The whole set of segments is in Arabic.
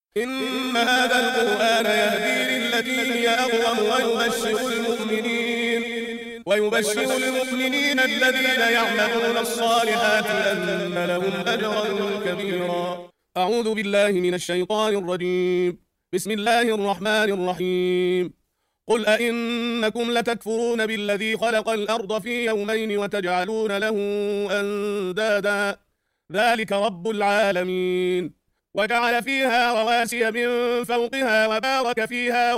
إن هذا القرآن يهدي للتي هي أقوم ويبشر المؤمنين الذين يعملون الصالحات أن لهم أجرا كبيرا. أعوذ بالله من الشيطان الرجيم. بسم الله الرحمن الرحيم. قل أئنكم لتكفرون بالذي خلق الأرض في يومين وتجعلون له أندادا ذلك رب العالمين. وجعل فيها رواسي من فوقها وبارك فيها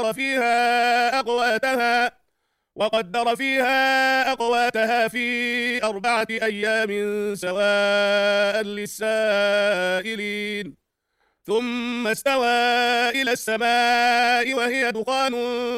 وقدر فيها أقواتها في 4 أيام سواء للسائلين. ثم استوى إلى السماء وهي دخان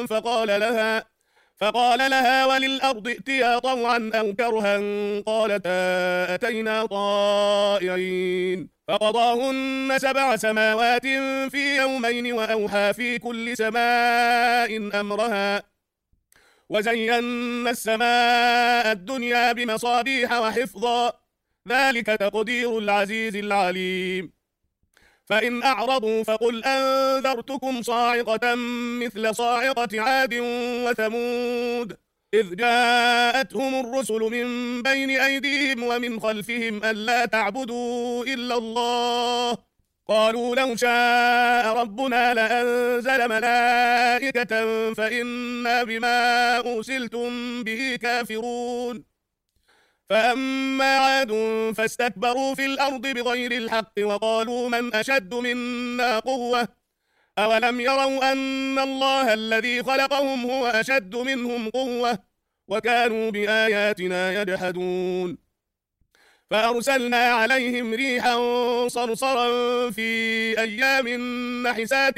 فقال لها وللأرض ائتيا طوعا أو كرها قالتا أتينا طائعين. فقضاهن 7 سماوات في يومين وأوحى في كل سماء أمرها وزينا السماء الدنيا بمصابيح وحفظا ذلك تقدير العزيز العليم. فإن أعرضوا فقل أنذرتكم صاعقة مثل صاعقة عاد وثمود إذ جاءتهم الرسل من بين أيديهم ومن خلفهم ألا تعبدوا إلا الله قالوا لو شاء ربنا لأنزل ملائكة فإنا بما أرسلتم به كافرون. فأما عاد فاستكبروا في الأرض بغير الحق وقالوا من أشد منا قوة أولم يروا أن الله الذي خلقهم هو أشد منهم قوة وكانوا بآياتنا يجحدون. فأرسلنا عليهم ريحا صرصرا في أيام نحسات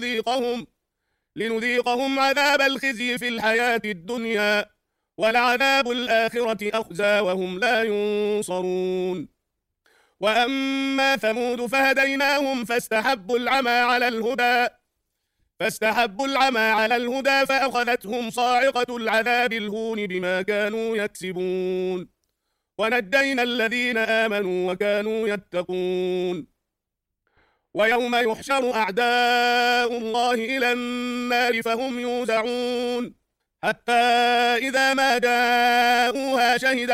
لنذيقهم عذاب الخزي في الحياة الدنيا ولعذاب الآخرة أخزى وهم لا ينصرون. وأما ثمود فهديناهم فاستحبوا العمى على الهدى فأخذتهم صاعقة العذاب الهون بما كانوا يكسبون ونجينا الذين آمنوا وكانوا يتقون. ويوم يحشر أعداء الله إلى النار فهم يوزعون حتى إذا ما جاءوها شهد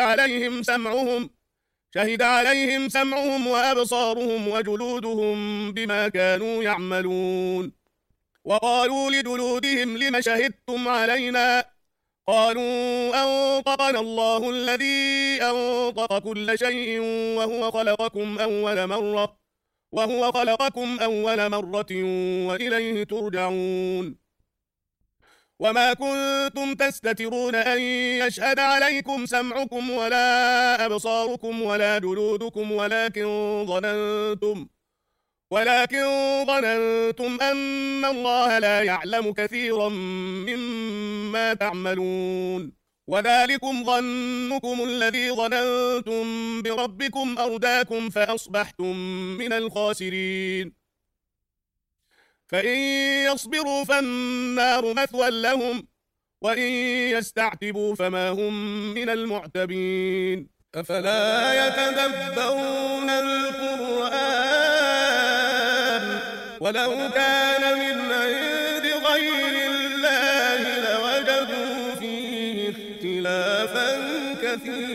عليهم سمعهم وأبصارهم وجلودهم بما كانوا يعملون. وقالوا لجلودهم لم شهدتم علينا قالوا أنطقنا الله الذي أنطق كل شيء وهو خلقكم أول مرة وإليه ترجعون. وما كنتم تستترون أن يشهد عليكم سمعكم ولا أبصاركم ولا جلودكم ولكن ظننتم أن الله لا يعلم كثيرا مما تعملون. وذلكم ظنكم الذي ظننتم بربكم أرداكم فأصبحتم من الخاسرين. فإن يصبروا فالنار مثوى لهم وإن يستعتبوا فما هم من المعتبين. أفلا يتدبرون القرآن ولو كان من عند غير الله لوجدوا فيه اختلافا كثيرا